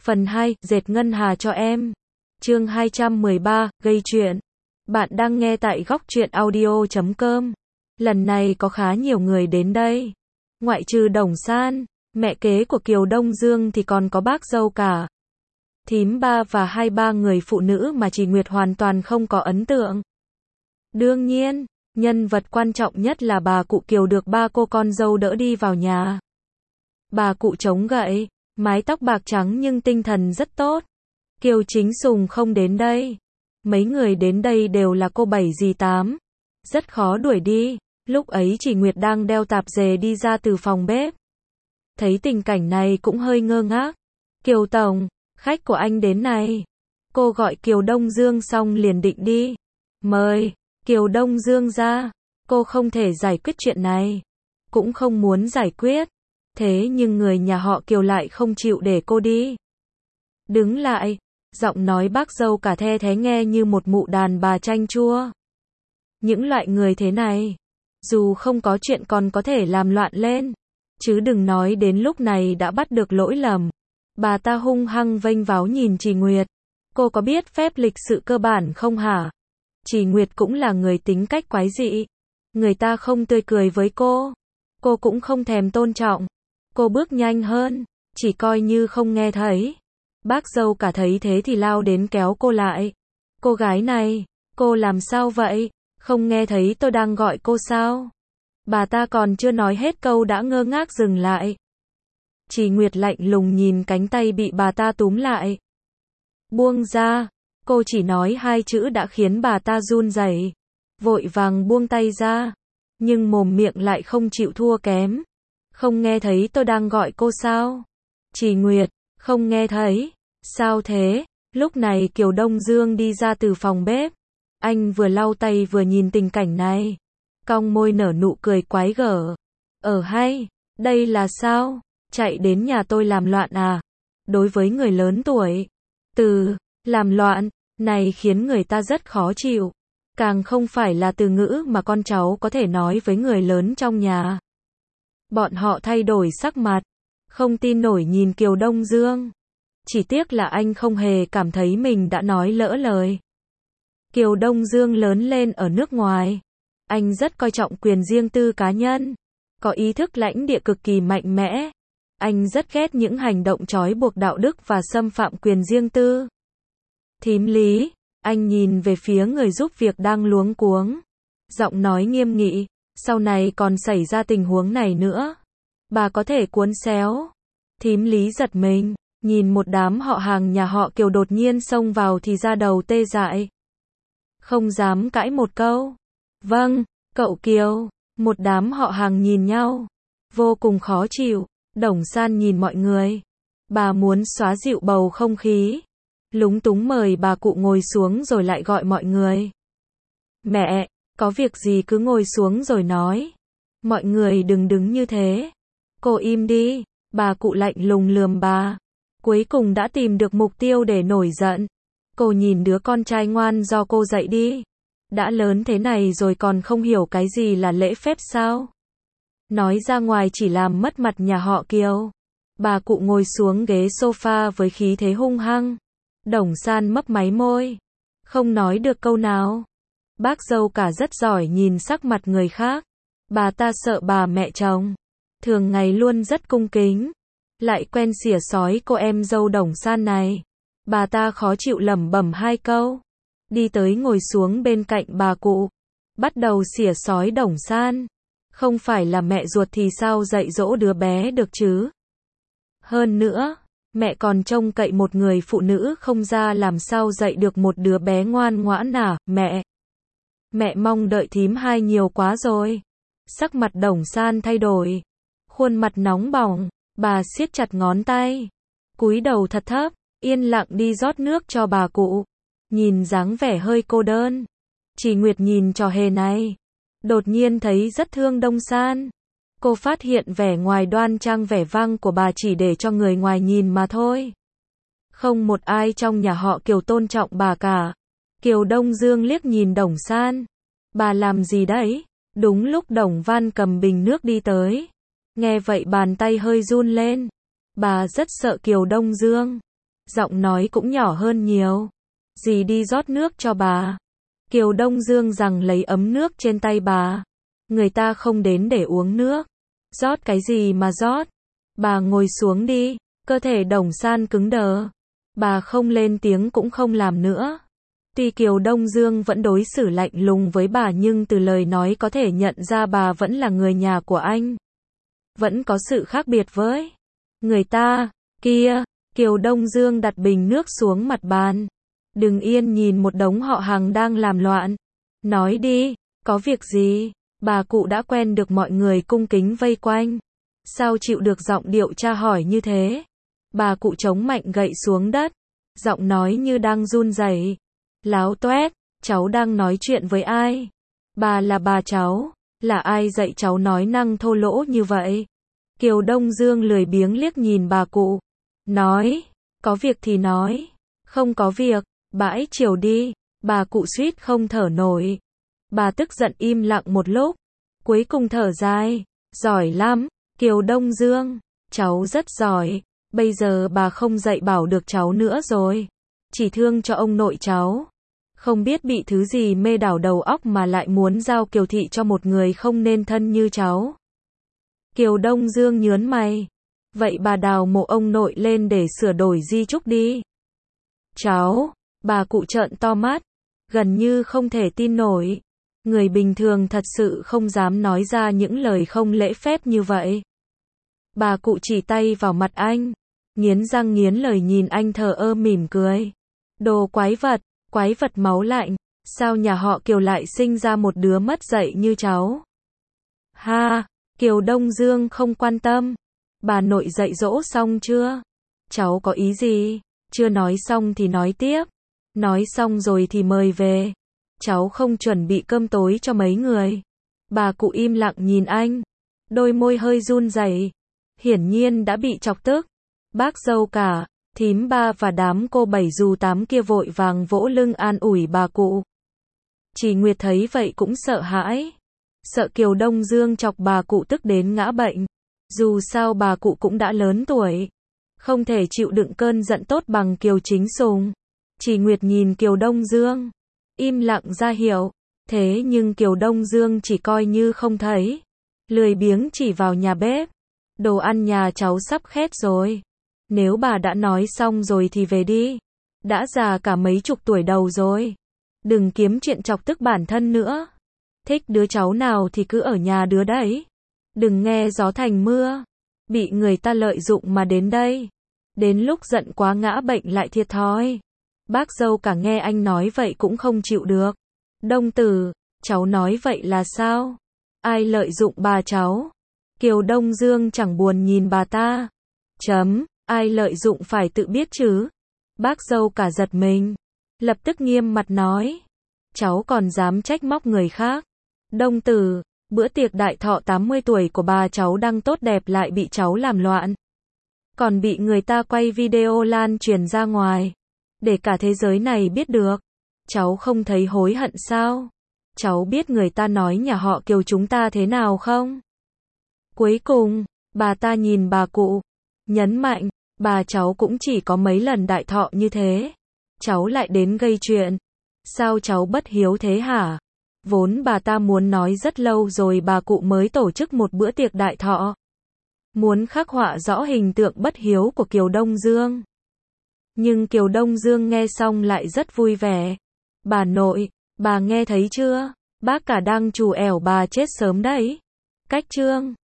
Phần 2, dệt ngân hà cho em. Chương 213, gây chuyện. Bạn đang nghe tại góc truyện audio.com. Lần này có khá nhiều người đến đây. Ngoại trừ Đồng San, mẹ kế của Kiều Đông Dương thì còn có bác dâu cả. Thím ba và hai ba người phụ nữ mà chị Nguyệt hoàn toàn không có ấn tượng. Đương nhiên, nhân vật quan trọng nhất là bà cụ Kiều được ba cô con dâu đỡ đi vào nhà. Bà cụ chống gậy, mái tóc bạc trắng nhưng tinh thần rất tốt. Kiều Chính Sùng không đến đây. Mấy người đến đây đều là cô bảy dì tám. Rất khó đuổi đi. Lúc ấy chị Nguyệt đang đeo tạp dề đi ra từ phòng bếp. Thấy tình cảnh này cũng hơi ngơ ngác. Kiều Tổng, khách của anh đến này. Cô gọi Kiều Đông Dương xong liền định đi. Mời, Kiều Đông Dương ra. Cô không thể giải quyết chuyện này. Cũng không muốn giải quyết. Thế nhưng người nhà họ Kiều lại không chịu để cô đi. Đứng lại, giọng nói bác dâu cả the thế nghe như một mụ đàn bà chanh chua. Những loại người thế này, dù không có chuyện còn có thể làm loạn lên, chứ đừng nói đến lúc này đã bắt được lỗi lầm. Bà ta hung hăng vênh váo nhìn chị Nguyệt. Cô có biết phép lịch sự cơ bản không hả? Chị Nguyệt cũng là người tính cách quái dị. Người ta không tươi cười với cô cũng không thèm tôn trọng. Cô bước nhanh hơn, chỉ coi như không nghe thấy. Bác dâu cả thấy thế thì lao đến kéo cô lại. Cô gái này, cô làm sao vậy? Không nghe thấy tôi đang gọi cô sao? Bà ta còn chưa nói hết câu đã ngơ ngác dừng lại. Chị Nguyệt lạnh lùng nhìn cánh tay bị bà ta túm lại. Buông ra, cô chỉ nói hai chữ đã khiến bà ta run rẩy. Vội vàng buông tay ra, nhưng mồm miệng lại không chịu thua kém. Không nghe thấy tôi đang gọi cô sao? Chị Nguyệt, không nghe thấy. Sao thế? Lúc này Kiều Đông Dương đi ra từ phòng bếp. Anh vừa lau tay vừa nhìn tình cảnh này. Cong môi nở nụ cười quái gở. Hay, đây là sao? Chạy đến nhà tôi làm loạn à? Đối với người lớn tuổi, từ làm loạn này khiến người ta rất khó chịu. Càng không phải là từ ngữ mà con cháu có thể nói với người lớn trong nhà. Bọn họ thay đổi sắc mặt, không tin nổi nhìn Kiều Đông Dương. Chỉ tiếc là anh không hề cảm thấy mình đã nói lỡ lời. Kiều Đông Dương lớn lên ở nước ngoài. Anh rất coi trọng quyền riêng tư cá nhân, có ý thức lãnh địa cực kỳ mạnh mẽ. Anh rất ghét những hành động trói buộc đạo đức và xâm phạm quyền riêng tư. Thím Lý, anh nhìn về phía người giúp việc đang luống cuống. Giọng nói nghiêm nghị, sau này còn xảy ra tình huống này nữa, bà có thể cuốn xéo. Thím Lý giật mình, nhìn một đám họ hàng nhà họ Kiều đột nhiên xông vào thì da đầu tê dại. Không dám cãi một câu. Vâng, cậu Kiều. Một đám họ hàng nhìn nhau, vô cùng khó chịu. Đồng San nhìn mọi người. Bà muốn xóa dịu bầu không khí. Lúng túng mời bà cụ ngồi xuống rồi lại gọi mọi người. Mẹ, có việc gì cứ ngồi xuống rồi nói. Mọi người đừng đứng như thế. Cô im đi. Bà cụ lạnh lùng lườm bà. Cuối cùng đã tìm được mục tiêu để nổi giận. Cô nhìn đứa con trai ngoan do cô dạy đi. Đã lớn thế này rồi còn không hiểu cái gì là lễ phép sao? Nói ra ngoài chỉ làm mất mặt nhà họ Kiều. Bà cụ ngồi xuống ghế sofa với khí thế hung hăng. Đồng San mấp máy môi, không nói được câu nào. Bác dâu cả rất giỏi nhìn sắc mặt người khác. Bà ta sợ bà mẹ chồng, thường ngày luôn rất cung kính, lại quen xỉa xói cô em dâu Đồng San này. Bà ta khó chịu lẩm bẩm hai câu, đi tới ngồi xuống bên cạnh bà cụ, bắt đầu xỉa xói Đồng San. Không phải là mẹ ruột thì sao dạy dỗ đứa bé được chứ? Hơn nữa, mẹ còn trông cậy một người phụ nữ không ra làm sao dạy được một đứa bé ngoan ngoãn à, mẹ. Mẹ mong đợi thím hai nhiều quá rồi. Sắc mặt Đồng San thay đổi. Khuôn mặt nóng bỏng, bà siết chặt ngón tay. Cúi đầu thật thấp, yên lặng đi rót nước cho bà cụ. Nhìn dáng vẻ hơi cô đơn. Chị Nguyệt nhìn trò hề này. Đột nhiên thấy rất thương Đông San. Cô phát hiện vẻ ngoài đoan trang vẻ vang của bà chỉ để cho người ngoài nhìn mà thôi. Không một ai trong nhà họ Kiều tôn trọng bà cả. Kiều Đông Dương liếc nhìn Đồng San. Bà làm gì đấy? Đúng lúc Đồng Văn cầm bình nước đi tới. Nghe vậy bàn tay hơi run lên. Bà rất sợ Kiều Đông Dương. Giọng nói cũng nhỏ hơn nhiều. Dì đi rót nước cho bà. Kiều Đông Dương rằng lấy ấm nước trên tay bà. Người ta không đến để uống nước. Rót cái gì mà rót? Bà ngồi xuống đi. Cơ thể Đồng San cứng đờ. Bà không lên tiếng cũng không làm nữa. Tuy Kiều Đông Dương vẫn đối xử lạnh lùng với bà nhưng từ lời nói có thể nhận ra bà vẫn là người nhà của anh. Vẫn có sự khác biệt với người ta. Kia, Kiều Đông Dương đặt bình nước xuống mặt bàn. Đừng yên nhìn một đống họ hàng đang làm loạn. Nói đi, có việc gì? Bà cụ đã quen được mọi người cung kính vây quanh. Sao chịu được giọng điệu tra hỏi như thế? Bà cụ chống mạnh gậy xuống đất. Giọng nói như đang run rẩy. Láo toét, cháu đang nói chuyện với ai? Bà là bà cháu. Là ai dạy cháu nói năng thô lỗ như vậy? Kiều Đông Dương lười biếng liếc nhìn bà cụ. Nói, có việc thì nói. Không có việc, bãi chiều đi. Bà cụ suýt không thở nổi. Bà tức giận im lặng một lúc. Cuối cùng thở dài. Giỏi lắm, Kiều Đông Dương. Cháu rất giỏi. Bây giờ bà không dạy bảo được cháu nữa rồi. Chỉ thương cho ông nội cháu. Không biết bị thứ gì mê đảo đầu óc mà lại muốn giao Kiều Thị cho một người không nên thân như cháu. Kiều Đông Dương nhớn mày. Vậy bà đào mộ ông nội lên để sửa đổi di chúc đi. Cháu, bà cụ trợn to mắt. Gần như không thể tin nổi. Người bình thường thật sự không dám nói ra những lời không lễ phép như vậy. Bà cụ chỉ tay vào mặt anh. Nghiến răng nghiến lời nhìn anh thờ ơ mỉm cười. Đồ quái vật máu lạnh. Sao nhà họ Kiều lại sinh ra một đứa mất dạy như cháu? Ha, Kiều Đông Dương không quan tâm. Bà nội dạy dỗ xong chưa? Cháu có ý gì? Chưa nói xong thì nói tiếp. Nói xong rồi thì mời về. Cháu không chuẩn bị cơm tối cho mấy người. Bà cụ im lặng nhìn anh. Đôi môi hơi run rẩy. Hiển nhiên đã bị chọc tức. Bác dâu cả, thím ba và đám cô bảy dù tám kia vội vàng vỗ lưng an ủi bà cụ. Chỉ Nguyệt thấy vậy cũng sợ hãi. Sợ Kiều Đông Dương chọc bà cụ tức đến ngã bệnh. Dù sao bà cụ cũng đã lớn tuổi. Không thể chịu đựng cơn giận tốt bằng Kiều Chính Sùng. Chỉ Nguyệt nhìn Kiều Đông Dương. Im lặng ra hiệu. Thế nhưng Kiều Đông Dương chỉ coi như không thấy. Lười biếng chỉ vào nhà bếp. Đồ ăn nhà cháu sắp khét rồi. Nếu bà đã nói xong rồi thì về đi. Đã già cả mấy chục tuổi đầu rồi. Đừng kiếm chuyện chọc tức bản thân nữa. Thích đứa cháu nào thì cứ ở nhà đứa đấy. Đừng nghe gió thành mưa. Bị người ta lợi dụng mà đến đây. Đến lúc giận quá ngã bệnh lại thiệt thòi. Bác dâu cả nghe anh nói vậy cũng không chịu được. Đông Tử, cháu nói vậy là sao? Ai lợi dụng bà cháu? Kiều Đông Dương chẳng buồn nhìn bà ta. Ai lợi dụng phải tự biết chứ? Bác dâu cả giật mình. Lập tức nghiêm mặt nói. Cháu còn dám trách móc người khác. Đông Tử, bữa tiệc đại thọ 80 tuổi của bà cháu đang tốt đẹp lại bị cháu làm loạn. Còn bị người ta quay video lan truyền ra ngoài. Để cả thế giới này biết được. Cháu không thấy hối hận sao? Cháu biết người ta nói nhà họ Kiều chúng ta thế nào không? Cuối cùng, bà ta nhìn bà cụ. Nhấn mạnh, bà cháu cũng chỉ có mấy lần đại thọ như thế. Cháu lại đến gây chuyện. Sao cháu bất hiếu thế hả? Vốn bà ta muốn nói rất lâu rồi bà cụ mới tổ chức một bữa tiệc đại thọ. Muốn khắc họa rõ hình tượng bất hiếu của Kiều Đông Dương. Nhưng Kiều Đông Dương nghe xong lại rất vui vẻ. Bà nội, bà nghe thấy chưa? Bác cả đang trù ẻo bà chết sớm đấy. Cách trương.